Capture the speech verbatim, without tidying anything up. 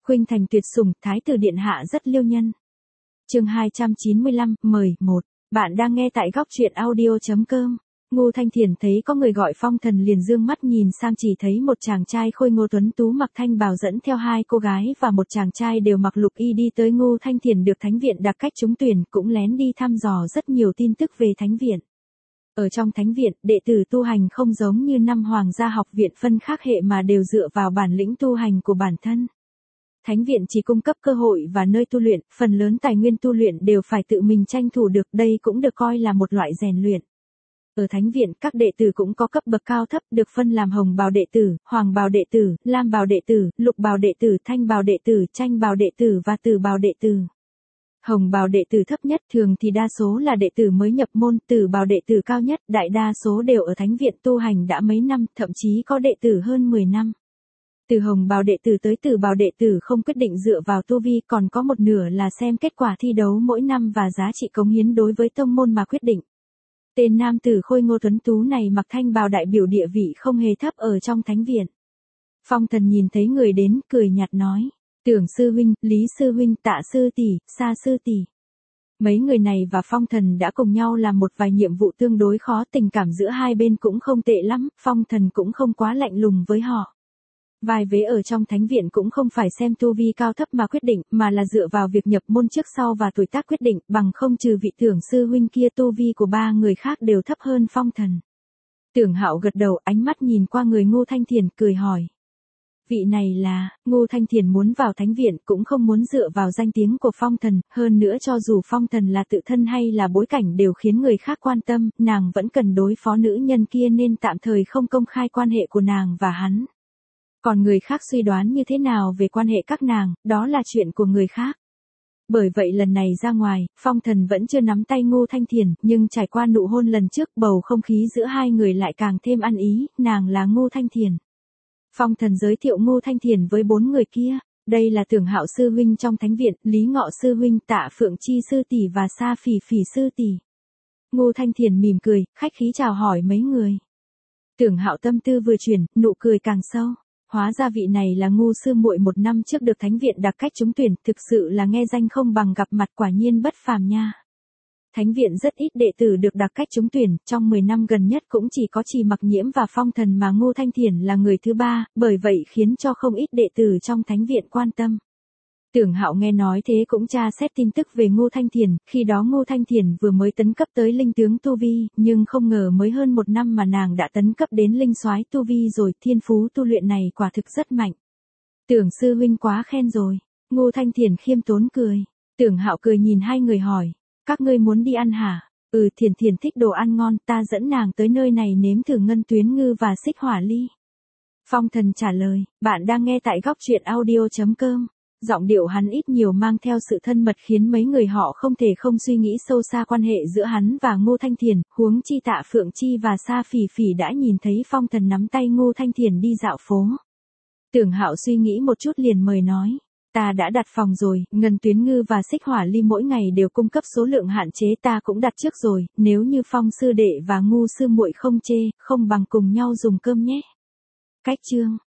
Khuynh thành tuyệt sủng, thái tử điện hạ rất liêu nhân. Chương hai trăm chín mươi lăm, mời, một. Bạn đang nghe tại góc truyện audio chấm com. Ngô Thanh Thiền thấy có người gọi Phong Thần liền dương mắt nhìn sang, chỉ thấy một chàng trai khôi ngô tuấn tú mặc thanh bào dẫn theo hai cô gái và một chàng trai đều mặc lục y đi tới Ngô Thanh Thiền được thánh viện đặc cách trúng tuyển, cũng lén đi thăm dò rất nhiều tin tức về thánh viện. Ở trong thánh viện, đệ tử tu hành không giống như năm hoàng gia học viện phân khác hệ mà đều dựa vào bản lĩnh tu hành của bản thân. Thánh viện chỉ cung cấp cơ hội và nơi tu luyện, phần lớn tài nguyên tu luyện đều phải tự mình tranh thủ được, đây cũng được coi là một loại rèn luyện. Ở thánh viện, các đệ tử cũng có cấp bậc cao thấp, được phân làm hồng bào đệ tử, hoàng bào đệ tử, lam bào đệ tử, lục bào đệ tử, thanh bào đệ tử, tranh bào đệ tử và tử bào đệ tử. Hồng bào đệ tử thấp nhất thường thì đa số là đệ tử mới nhập môn, tử bào đệ tử cao nhất, đại đa số đều ở thánh viện tu hành đã mấy năm, thậm chí có đệ tử hơn mười năm. Từ hồng bào đệ tử tới tử bào đệ tử không quyết định dựa vào tu vi, còn có một nửa là xem kết quả thi đấu mỗi năm và giá trị cống hiến đối với tông môn mà quyết định. Tên nam tử khôi ngô tuấn tú này mặc thanh bào đại biểu địa vị không hề thấp ở trong thánh viện. Phong Thần nhìn thấy người đến, cười nhạt nói, Tưởng sư huynh, Lý sư huynh, Tạ sư tỷ, Sa sư tỷ. Mấy người này và Phong Thần đã cùng nhau làm một vài nhiệm vụ tương đối khó, tình cảm giữa hai bên cũng không tệ lắm, Phong Thần cũng không quá lạnh lùng với họ. Vài vế ở trong thánh viện cũng không phải xem tu vi cao thấp mà quyết định, mà là dựa vào việc nhập môn trước sau và tuổi tác quyết định, bằng không trừ vị Tưởng sư huynh kia tu vi của ba người khác đều thấp hơn Phong Thần. Tưởng Hạo gật đầu, ánh mắt nhìn qua người Ngô Thanh Thiền, cười hỏi. Vị này là, Ngô Thanh Thiền muốn vào thánh viện cũng không muốn dựa vào danh tiếng của Phong Thần, hơn nữa cho dù Phong Thần là tự thân hay là bối cảnh đều khiến người khác quan tâm, nàng vẫn cần đối phó nữ nhân kia nên tạm thời không công khai quan hệ của nàng và hắn. Còn người khác suy đoán như thế nào về quan hệ các nàng, đó là chuyện của người khác. Bởi vậy lần này ra ngoài, Phong Thần vẫn chưa nắm tay Ngô Thanh Thiền, nhưng trải qua nụ hôn lần trước, bầu không khí giữa hai người lại càng thêm ăn ý, nàng là Ngô Thanh Thiền. Phong Thần giới thiệu Ngô Thanh Thiền với bốn người kia, đây là Tưởng Hạo sư huynh trong thánh viện, Lý Ngọ sư huynh, Tạ Phượng Chi sư tỷ và Sa Phỉ Phỉ sư tỷ. Ngô Thanh Thiền mỉm cười, khách khí chào hỏi mấy người. Tưởng Hạo tâm tư vừa chuyển, nụ cười càng sâu. Hóa ra vị này là Ngô sư muội một năm trước được thánh viện đặc cách trúng tuyển, thực sự là nghe danh không bằng gặp mặt, quả nhiên bất phàm nha. Thánh viện rất ít đệ tử được đặc cách trúng tuyển, trong mười năm gần nhất cũng chỉ có Trì Mặc Nhiễm và Phong Thần mà Ngô Thanh Thiền là người thứ ba, bởi vậy khiến cho không ít đệ tử trong thánh viện quan tâm. Tưởng Hạo nghe nói thế cũng tra xét tin tức về Ngô Thanh Thiền, khi đó Ngô Thanh Thiền vừa mới tấn cấp tới linh tướng tu vi, nhưng không ngờ mới hơn một năm mà nàng đã tấn cấp đến linh soái tu vi rồi, thiên phú tu luyện này quả thực rất mạnh. Tưởng sư huynh quá khen rồi. Ngô Thanh Thiền khiêm tốn cười. Tưởng Hạo cười nhìn hai người hỏi, các ngươi muốn đi ăn hả? Ừ, Thiền Thiền thích đồ ăn ngon, ta dẫn nàng tới nơi này nếm thử ngân tuyến ngư và xích hỏa ly. Phong Thần trả lời, bạn đang nghe tại góc truyện audio chấm com. Giọng điệu hắn ít nhiều mang theo sự thân mật khiến mấy người họ không thể không suy nghĩ sâu xa quan hệ giữa hắn và Ngô Thanh Thiền, huống chi Tạ Phượng Chi và Sa Phỉ Phỉ đã nhìn thấy Phong Thần nắm tay Ngô Thanh Thiền đi dạo phố. Tưởng Hạo suy nghĩ một chút liền mời nói, ta đã đặt phòng rồi, ngân tuyến ngư và xích hỏa ly mỗi ngày đều cung cấp số lượng hạn chế, ta cũng đặt trước rồi, nếu như Phong sư đệ và Ngô sư muội không chê, không bằng cùng nhau dùng cơm nhé. Cách chương